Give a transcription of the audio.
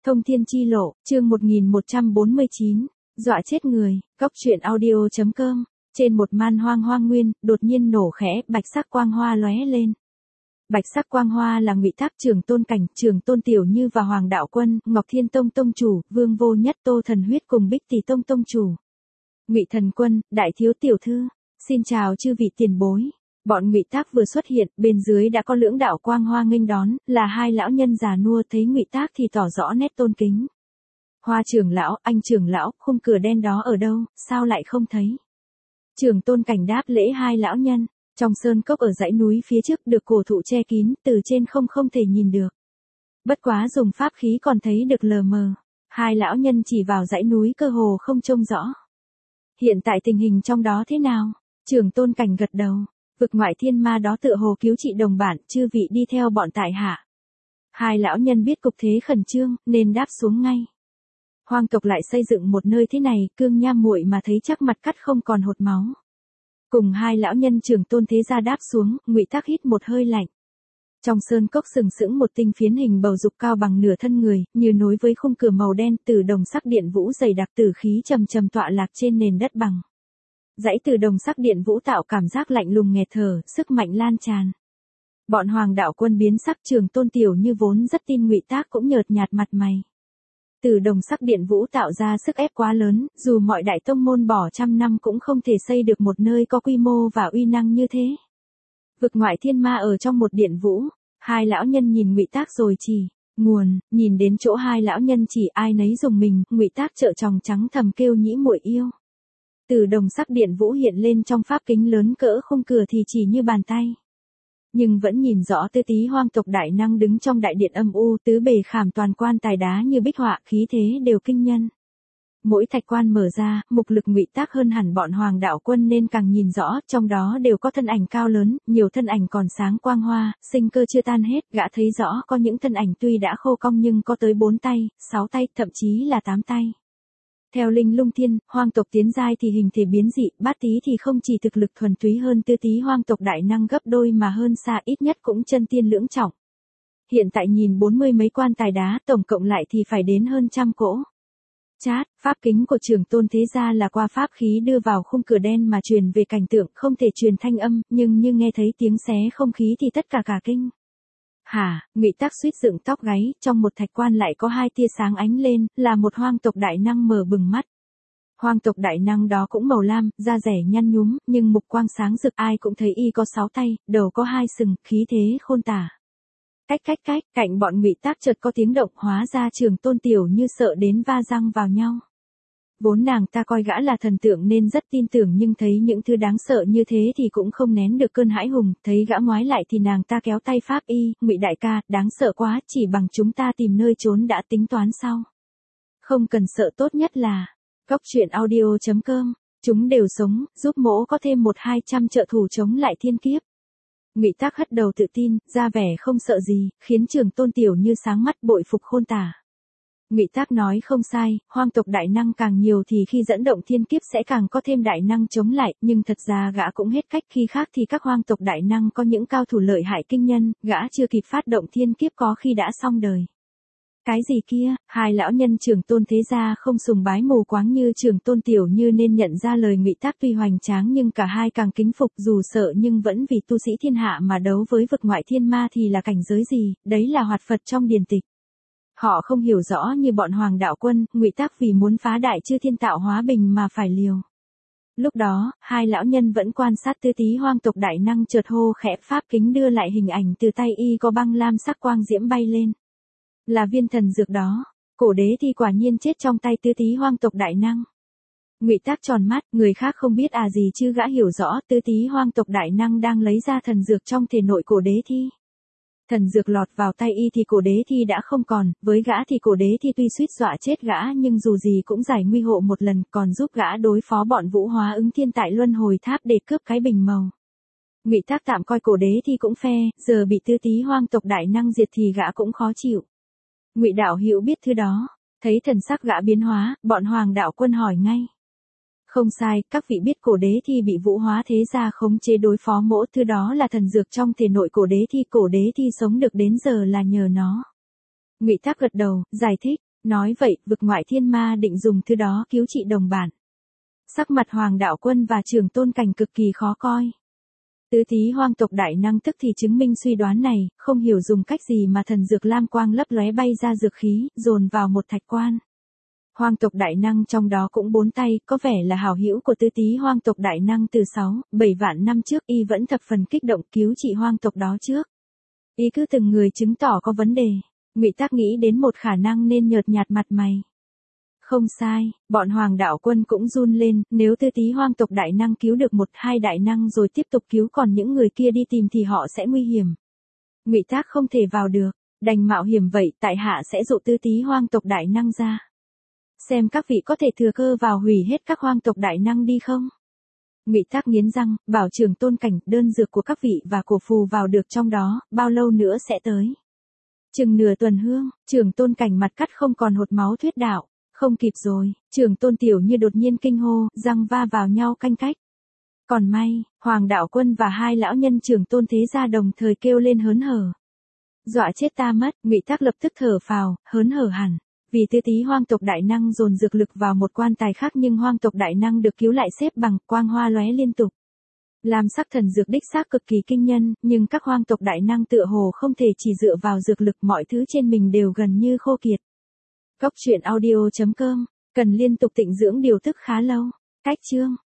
Thông thiên chi lộ, chương 1149, dọa chết người, góc truyện audio.com, trên một man hoang hoang nguyên, đột nhiên nổ khẽ, bạch sắc quang hoa lóe lên. Bạch sắc quang hoa là Ngụy Tác Trường Tôn Cảnh, Trường Tôn Tiểu Như và Hoàng Đạo Quân, Ngọc Thiên Tông Tông chủ, Vương Vô Nhất Tô Thần Huyết cùng Bích Tỷ Tông Tông chủ. Ngụy Thần Quân, Đại Thiếu Tiểu Thư, xin chào chư vị tiền bối. Bọn Ngụy Tác vừa xuất hiện, bên dưới đã có lưỡng đạo quang hoa nghênh đón, là hai lão nhân già nua, thấy Ngụy Tác thì tỏ rõ nét tôn kính. Hoa trưởng lão, anh trưởng lão, khung cửa đen đó ở đâu, sao lại không thấy? Trường Tôn Cảnh đáp lễ hai lão nhân, trong sơn cốc ở dãy núi phía trước được cổ thụ che kín, từ trên không thể nhìn được. Bất quá dùng pháp khí còn thấy được lờ mờ. Hai lão nhân chỉ vào dãy núi cơ hồ không trông rõ. Hiện tại tình hình trong đó thế nào? Trường Tôn Cảnh gật đầu. Vực ngoại thiên ma đó tựa hồ cứu trị đồng bản, chư vị đi theo bọn tại hạ. Hai lão nhân biết cục thế khẩn trương, nên đáp xuống ngay. Hoang tộc lại xây dựng một nơi thế này, Cương Nha muội mà thấy chắc mặt cắt không còn hột máu. Cùng hai lão nhân Trường Tôn thế gia đáp xuống, Ngụy Tác hít một hơi lạnh. Trong sơn cốc sừng sững một tinh phiến hình bầu dục cao bằng nửa thân người, như nối với khung cửa màu đen, từ đồng sắc điện vũ dày đặc, tử khí trầm trầm tọa lạc trên nền đất bằng. Dãy từ đồng sắc điện vũ tạo cảm giác lạnh lùng nghẹt thở, sức mạnh lan tràn. Bọn Hoàng Đạo Quân biến sắc, Trường Tôn Tiểu Như vốn rất tin Ngụy Tác cũng nhợt nhạt mặt mày. Từ đồng sắc điện vũ tạo ra sức ép quá lớn, dù mọi đại tông môn bỏ trăm năm cũng không thể xây được một nơi có quy mô và uy năng như thế. Vực ngoại thiên ma ở trong một điện vũ, hai lão nhân nhìn Ngụy Tác rồi chỉ nguồn, nhìn đến chỗ hai lão nhân chỉ ai nấy dùng mình, Ngụy Tác trợn tròng trắng thầm kêu nhĩ muội yêu. Từ đồng sắc điện vũ hiện lên trong pháp kính lớn cỡ khung cửa thì chỉ như bàn tay. Nhưng vẫn nhìn rõ Tư Tí hoang tộc đại năng đứng trong đại điện âm u, tứ bề khảm toàn quan tài đá như bích họa, khí thế đều kinh nhân. Mỗi thạch quan mở ra, mục lực Ngụy Tác hơn hẳn bọn Hoàng Đạo Quân nên càng nhìn rõ, trong đó đều có thân ảnh cao lớn, nhiều thân ảnh còn sáng quang hoa, sinh cơ chưa tan hết, gã thấy rõ có những thân ảnh tuy đã khô cong nhưng có tới 4 tay, 6 tay, thậm chí là 8 tay. Theo Linh Lung Thiên, hoang tộc tiến giai thì hình thể biến dị, Bát Tí thì không chỉ thực lực thuần túy hơn Tư Tí hoang tộc đại năng gấp đôi mà hơn xa, ít nhất cũng chân tiên lưỡng trọng. Hiện tại nhìn 40 mấy quan tài đá, tổng cộng lại thì phải đến hơn 100 cỗ. Chát, pháp kính của Trường Tôn thế gia là qua pháp khí đưa vào khung cửa đen mà truyền về cảnh tượng, không thể truyền thanh âm, nhưng như nghe thấy tiếng xé không khí thì tất cả kinh. Hả, Ngụy Tác suýt dựng tóc gáy, trong một thạch quan lại có hai tia sáng ánh lên, là một hoang tộc đại năng mở bừng mắt. Hoang tộc đại năng đó cũng màu lam, da rẻ nhăn nhúm, nhưng mục quang sáng rực, ai cũng thấy y có 6 tay, đầu có 2 sừng, khí thế khôn tả. Cách, cạnh bọn Ngụy Tác chợt có tiếng động, hóa ra Trường Tôn Tiểu Như sợ đến va răng vào nhau. Vốn nàng ta coi gã là thần tượng nên rất tin tưởng, nhưng thấy những thứ đáng sợ như thế thì cũng không nén được cơn hãi hùng, thấy gã ngoái lại thì nàng ta kéo tay pháp y, Ngụy đại ca, đáng sợ quá, chỉ bằng chúng ta tìm nơi trốn đã tính toán sau. Không cần sợ, tốt nhất là, góc truyện audio.com, chúng đều sống, giúp mỗ có thêm 100-200 trợ thủ chống lại thiên kiếp. Ngụy Tác hất đầu tự tin, ra vẻ không sợ gì, khiến Trường Tôn Tiểu Như sáng mắt, bội phục khôn tả. Ngụy Tác nói không sai, hoang tộc đại năng càng nhiều thì khi dẫn động thiên kiếp sẽ càng có thêm đại năng chống lại, nhưng thật ra gã cũng hết cách, khi khác thì các hoang tộc đại năng có những cao thủ lợi hại kinh nhân, gã chưa kịp phát động thiên kiếp có khi đã xong đời. Cái gì kia, hai lão nhân Trường Tôn thế gia không sùng bái mù quáng như Trường Tôn Tiểu Như nên nhận ra lời Ngụy Tác tuy hoành tráng nhưng cả hai càng kính phục, dù sợ nhưng vẫn vì tu sĩ thiên hạ mà đấu với vực ngoại thiên ma thì là cảnh giới gì, đấy là hoạt Phật trong điển tịch. Họ không hiểu rõ như bọn Hoàng Đạo Quân, Ngụy Tác vì muốn phá đại chư thiên tạo hóa bình mà phải liều. Lúc đó, hai lão nhân vẫn quan sát Tư Tí hoang tộc đại năng, chợt hô khẽ, pháp kính đưa lại hình ảnh từ tay y có băng lam sắc quang diễm bay lên. Là viên thần dược đó, cổ đế thì quả nhiên chết trong tay Tư Tí hoang tộc đại năng. Ngụy Tác tròn mắt, người khác không biết à gì chứ gã hiểu rõ, Tư Tí hoang tộc đại năng đang lấy ra thần dược trong thể nội cổ đế thi. Thần dược lọt vào tay y thì cổ đế thi đã không còn, với gã thì cổ đế thi tuy suýt dọa chết gã nhưng dù gì cũng giải nguy hộ một lần, còn giúp gã đối phó bọn Vũ Hóa Ứng Thiên tại Luân Hồi Tháp để cướp cái bình màu. Ngụy Tác tạm coi cổ đế thi cũng phe, giờ bị Tư Tí hoang tộc đại năng diệt thì gã cũng khó chịu. Ngụy đạo hữu biết thứ đó, thấy thần sắc gã biến hóa, bọn Hoàng Đạo Quân hỏi ngay. Không sai, các vị biết cổ đế thi bị Vũ Hóa thế gia khống chế đối phó mỗ, thứ đó là thần dược trong thể nội cổ đế thi sống được đến giờ là nhờ nó. Ngụy Tác gật đầu, giải thích, Nói vậy, vực ngoại thiên ma định dùng thứ đó cứu trị đồng bản. Sắc mặt Hoàng Đạo Quân và Trường Tôn Cảnh cực kỳ khó coi. Tứ thí hoang tộc đại năng tức thì chứng minh suy đoán này, không hiểu dùng cách gì mà thần dược lam quang lấp lóe bay ra dược khí, dồn vào một thạch quan. Hoang tộc đại năng trong đó cũng 4 tay, có vẻ là hảo hữu của tứ tý hoang tộc đại năng từ 7 vạn năm trước, y vẫn thập phần kích động cứu trị hoang tộc đó trước. Y cứ từng người chứng tỏ có vấn đề. Ngụy Tác nghĩ đến một khả năng nên nhợt nhạt mặt mày. Không sai, bọn Hoàng Đạo Quân cũng run lên, nếu tứ tý hoang tộc đại năng cứu được 1-2 đại năng rồi tiếp tục cứu còn những người kia đi tìm thì họ sẽ nguy hiểm. Ngụy Tác không thể vào được, đành mạo hiểm vậy, tại hạ sẽ dụ tứ tý hoang tộc đại năng ra. Xem các vị có thể thừa cơ vào hủy hết các hoang tộc đại năng đi không? Ngụy Tác nghiến răng, bảo Trường Tôn Cảnh, đơn dược của các vị và cổ phù vào được trong đó, bao lâu nữa sẽ tới? Chừng nửa tuần hương, Trường Tôn Cảnh mặt cắt không còn hột máu thuyết đạo. Không kịp rồi, Trường Tôn Tiểu Như đột nhiên kinh hô, răng va vào nhau canh cách. Còn may, Hoàng Đạo Quân và 2 lão nhân Trường Tôn Thế Gia đồng thời kêu lên hớn hở. Dọa chết ta mất, Ngụy Tác lập tức thở phào, hớn hở hẳn. Vì tứ tý hoang tộc đại năng dồn dược lực vào một quan tài khác nhưng hoang tộc đại năng được cứu lại xếp bằng, quang hoa lóe liên tục. Làm sắc thần dược đích xác cực kỳ kinh nhân, nhưng các hoang tộc đại năng tựa hồ không thể chỉ dựa vào dược lực, mọi thứ trên mình đều gần như khô kiệt. Góc truyện audio.com, cần liên tục tịnh dưỡng điều tức khá lâu. Cách chương